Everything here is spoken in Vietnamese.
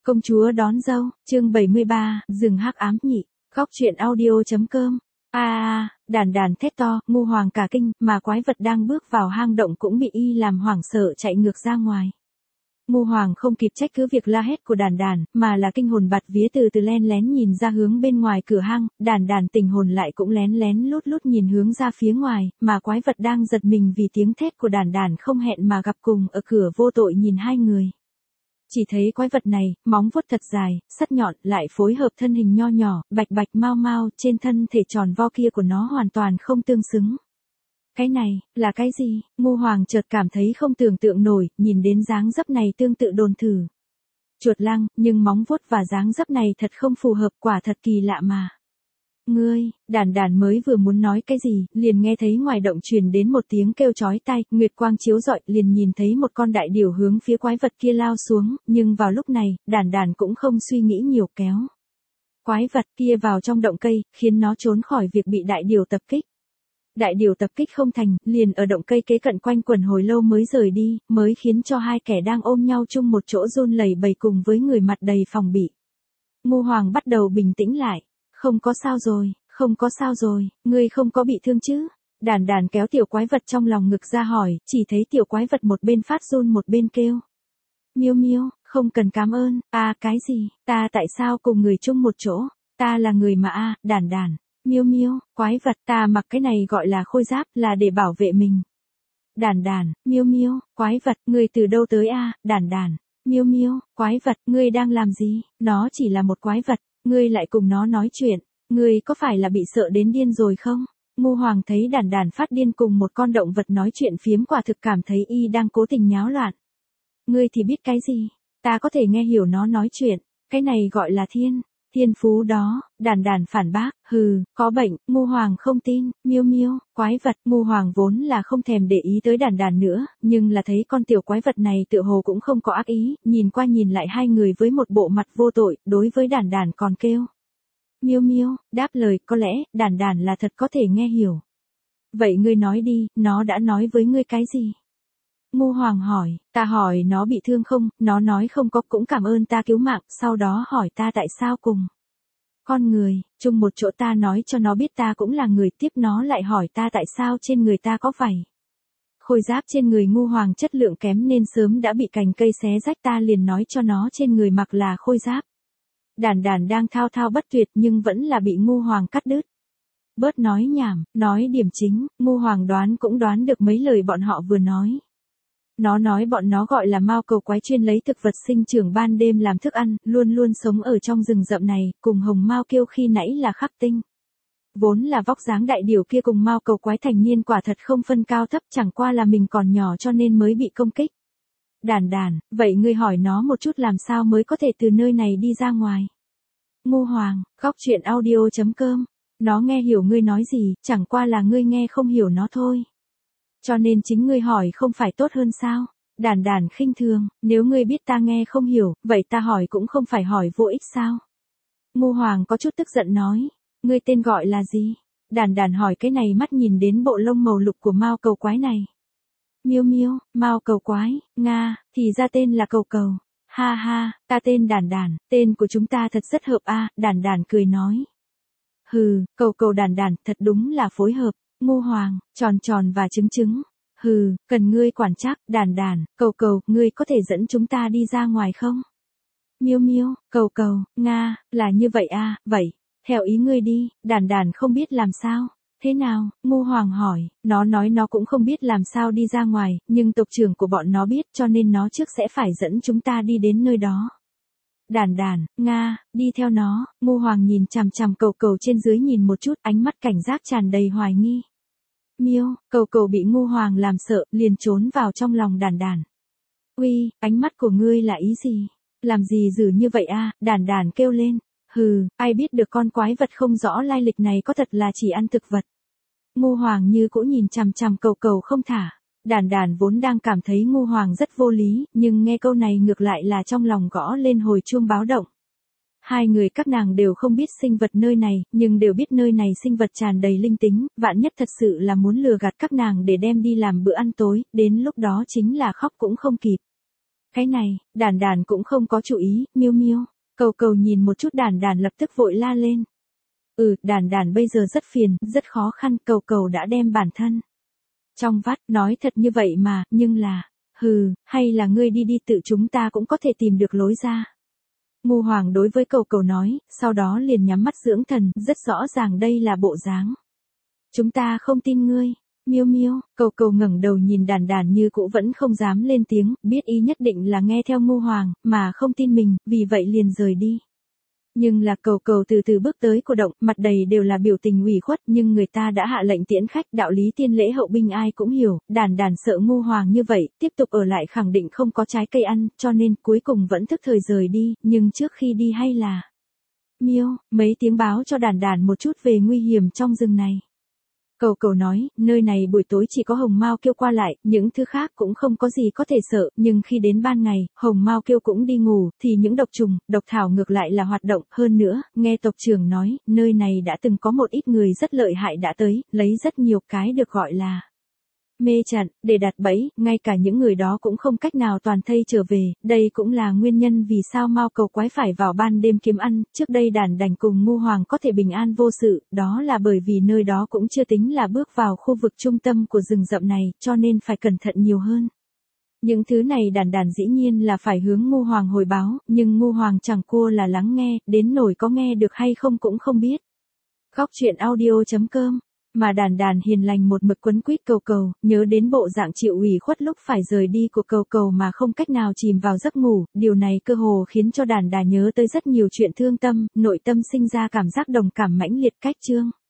Công chúa đón dâu, chương 73, rừng hắc ám nhị, góc truyện audio.com. Đàn đàn thét to, Ngô Hoàng cả kinh, mà quái vật đang bước vào hang động cũng bị y làm hoảng sợ chạy ngược ra ngoài. Ngô Hoàng không kịp trách cứ việc la hét của đàn đàn, mà là kinh hồn bạt vía từ từ len lén nhìn ra hướng bên ngoài cửa hang, đàn đàn tình hồn lại cũng lén lén lút lút nhìn hướng ra phía ngoài, mà quái vật đang giật mình vì tiếng thét của đàn đàn không hẹn mà gặp cùng ở cửa vô tội nhìn hai người. Chỉ thấy quái vật này, móng vuốt thật dài, sắc nhọn, lại phối hợp thân hình nho nhỏ, bạch bạch mau mau, trên thân thể tròn vo kia của nó hoàn toàn không tương xứng. Cái này, là cái gì? Ngô Hoàng chợt cảm thấy không tưởng tượng nổi, nhìn đến dáng dấp này tương tự đồn thử chuột lăng, nhưng móng vuốt và dáng dấp này thật không phù hợp, quả thật kỳ lạ mà. Ngươi, đàn đàn mới vừa muốn nói cái gì, liền nghe thấy ngoài động truyền đến một tiếng kêu chói tai, nguyệt quang chiếu rọi, liền nhìn thấy một con đại điểu hướng phía quái vật kia lao xuống, nhưng vào lúc này, đàn đàn cũng không suy nghĩ nhiều kéo quái vật kia vào trong động cây, khiến nó trốn khỏi việc bị đại điểu tập kích. Đại điểu tập kích không thành, liền ở động cây kế cận quanh quẩn hồi lâu mới rời đi, mới khiến cho hai kẻ đang ôm nhau chung một chỗ run lẩy bẩy cùng với người mặt đầy phòng bị. Ngô Hoàng bắt đầu bình tĩnh lại. Không có sao rồi, không có sao rồi, ngươi không có bị thương chứ? Đàn đàn kéo tiểu quái vật trong lòng ngực ra hỏi, chỉ thấy tiểu quái vật một bên phát run một bên kêu. Miêu miêu, không cần cảm ơn, cái gì, ta tại sao cùng người chung một chỗ, ta là người mà đàn đàn, miêu miêu, quái vật, ta mặc cái này gọi là khôi giáp là để bảo vệ mình. Đàn đàn, miêu miêu, quái vật, ngươi từ đâu tới đàn đàn, miêu miêu, quái vật, ngươi đang làm gì, nó chỉ là một quái vật. Ngươi lại cùng nó nói chuyện, ngươi có phải là bị sợ đến điên rồi không? Ngô Hoàng thấy đàn đàn phát điên cùng một con động vật nói chuyện phiếm, quả thực cảm thấy y đang cố tình nháo loạn. Ngươi thì biết cái gì? Ta có thể nghe hiểu nó nói chuyện, cái này gọi là thiên phú đó, đàn đàn phản bác, có bệnh, Ngô Hoàng không tin, miêu miêu, quái vật, Ngô Hoàng vốn là không thèm để ý tới đàn đàn nữa, nhưng là thấy con tiểu quái vật này tựa hồ cũng không có ác ý, nhìn qua nhìn lại hai người với một bộ mặt vô tội, đối với đàn đàn còn kêu. Miêu miêu, đáp lời, có lẽ, đàn đàn là thật có thể nghe hiểu. Vậy ngươi nói đi, nó đã nói với ngươi cái gì? Ngô Hoàng hỏi, ta hỏi nó bị thương không, nó nói không có, cũng cảm ơn ta cứu mạng, sau đó hỏi ta tại sao cùng con người, chung một chỗ, ta nói cho nó biết ta cũng là người, tiếp nó lại hỏi ta tại sao trên người ta có vảy. Khôi giáp trên người Ngô Hoàng chất lượng kém nên sớm đã bị cành cây xé rách, ta liền nói cho nó trên người mặc là khôi giáp. Đàn đàn đang thao thao bất tuyệt nhưng vẫn là bị Ngô Hoàng cắt đứt. Bớt nói nhảm, nói điểm chính, Ngô Hoàng đoán cũng đoán được mấy lời bọn họ vừa nói. Nó nói bọn nó gọi là mao cầu quái, chuyên lấy thực vật sinh trưởng ban đêm làm thức ăn, luôn luôn sống ở trong rừng rậm này, cùng hồng mao kiêu khi nãy là khắc tinh. Vốn là vóc dáng đại điểu kia cùng mao cầu quái thành niên quả thật không phân cao thấp, chẳng qua là mình còn nhỏ cho nên mới bị công kích. Đàn đàn, vậy ngươi hỏi nó một chút làm sao mới có thể từ nơi này đi ra ngoài. Ngô Hoàng, góc truyện audio.com. Nó nghe hiểu ngươi nói gì, chẳng qua là ngươi nghe không hiểu nó thôi. Cho nên chính ngươi hỏi không phải tốt hơn sao? Đàn đàn khinh thường, nếu ngươi biết ta nghe không hiểu, vậy ta hỏi cũng không phải hỏi vô ích sao? Ngô Hoàng có chút tức giận nói, ngươi tên gọi là gì? Đàn đàn hỏi cái này mắt nhìn đến bộ lông màu lục của mao cầu quái này. Miêu miêu, mao cầu quái, Nga, thì ra tên là cầu cầu. Ha ha, ta tên đàn đàn, tên của chúng ta thật rất hợp đàn đàn cười nói. Cầu cầu đàn đàn, thật đúng là phối hợp. Ngô Hoàng, tròn tròn và trứng trứng. Cần ngươi quản trách, đàn đàn, cầu cầu, ngươi có thể dẫn chúng ta đi ra ngoài không? Miêu miêu, cầu cầu, Nga, là như vậy vậy, theo ý ngươi đi, đàn đàn không biết làm sao. Thế nào? Ngô Hoàng hỏi, nó nói nó cũng không biết làm sao đi ra ngoài, nhưng tộc trưởng của bọn nó biết cho nên nó trước sẽ phải dẫn chúng ta đi đến nơi đó. Đàn đàn, Nga, đi theo nó, Ngô Hoàng nhìn chằm chằm cầu cầu trên dưới nhìn một chút, ánh mắt cảnh giác tràn đầy hoài nghi. Miêu, cầu cầu bị Ngô Hoàng làm sợ, liền trốn vào trong lòng đàn đàn. Uy, ánh mắt của ngươi là ý gì? Làm gì dữ như vậy đàn đàn kêu lên. Ai biết được con quái vật không rõ lai lịch này có thật là chỉ ăn thực vật. Ngô Hoàng như cũ nhìn chằm chằm cầu cầu không thả. Đàn đàn vốn đang cảm thấy Ngô Hoàng rất vô lý, nhưng nghe câu này ngược lại là trong lòng gõ lên hồi chuông báo động. Hai người các nàng đều không biết sinh vật nơi này, nhưng đều biết nơi này sinh vật tràn đầy linh tính, vạn nhất thật sự là muốn lừa gạt các nàng để đem đi làm bữa ăn tối, đến lúc đó chính là khóc cũng không kịp. Cái này, đàn đàn cũng không có chú ý, miêu miêu. Cầu cầu nhìn một chút đàn đàn lập tức vội la lên. Đàn đàn bây giờ rất phiền, rất khó khăn, cầu cầu đã đem bản thân trong vắt, nói thật như vậy mà, nhưng là, hay là ngươi đi đi tự chúng ta cũng có thể tìm được lối ra. Ngu Hoàng đối với cầu cầu nói, sau đó liền nhắm mắt dưỡng thần, rất rõ ràng đây là bộ dáng. Chúng ta không tin ngươi. Miêu miêu, cầu cầu ngẩng đầu nhìn đàn đàn như cũ vẫn không dám lên tiếng, biết y nhất định là nghe theo Ngu Hoàng, mà không tin mình, vì vậy liền rời đi. Nhưng là cầu cầu từ từ bước tới cổ động, mặt đầy đều là biểu tình ủy khuất, nhưng người ta đã hạ lệnh tiễn khách, đạo lý tiên lễ hậu binh ai cũng hiểu, đàn đàn sợ Ngu Hoàng như vậy, tiếp tục ở lại khẳng định không có trái cây ăn, cho nên cuối cùng vẫn thức thời rời đi, nhưng trước khi đi hay là miêu, mấy tiếng báo cho đàn đàn một chút về nguy hiểm trong rừng này. Cầu cầu nói, nơi này buổi tối chỉ có hồng mao kêu qua lại, những thứ khác cũng không có gì có thể sợ, nhưng khi đến ban ngày, hồng mao kêu cũng đi ngủ, thì những độc trùng, độc thảo ngược lại là hoạt động. Hơn nữa, nghe tộc trưởng nói, nơi này đã từng có một ít người rất lợi hại đã tới, lấy rất nhiều cái được gọi là mê trận, để đặt bẫy, ngay cả những người đó cũng không cách nào toàn thây trở về, đây cũng là nguyên nhân vì sao Mao cầu quái phải vào ban đêm kiếm ăn, trước đây đàn đành cùng Ngu Hoàng có thể bình an vô sự, đó là bởi vì nơi đó cũng chưa tính là bước vào khu vực trung tâm của rừng rậm này, cho nên phải cẩn thận nhiều hơn. Những thứ này đàn đàn dĩ nhiên là phải hướng Ngu Hoàng hồi báo, nhưng Ngu Hoàng chẳng cua là lắng nghe, đến nổi có nghe được hay không cũng không biết. Góc truyện audio.com Mà đàn đàn hiền lành một mực quấn quýt cầu cầu, nhớ đến bộ dạng chịu ủy khuất lúc phải rời đi của cầu cầu mà không cách nào chìm vào giấc ngủ, điều này cơ hồ khiến cho đàn đà nhớ tới rất nhiều chuyện thương tâm, nội tâm sinh ra cảm giác đồng cảm mãnh liệt cách chương.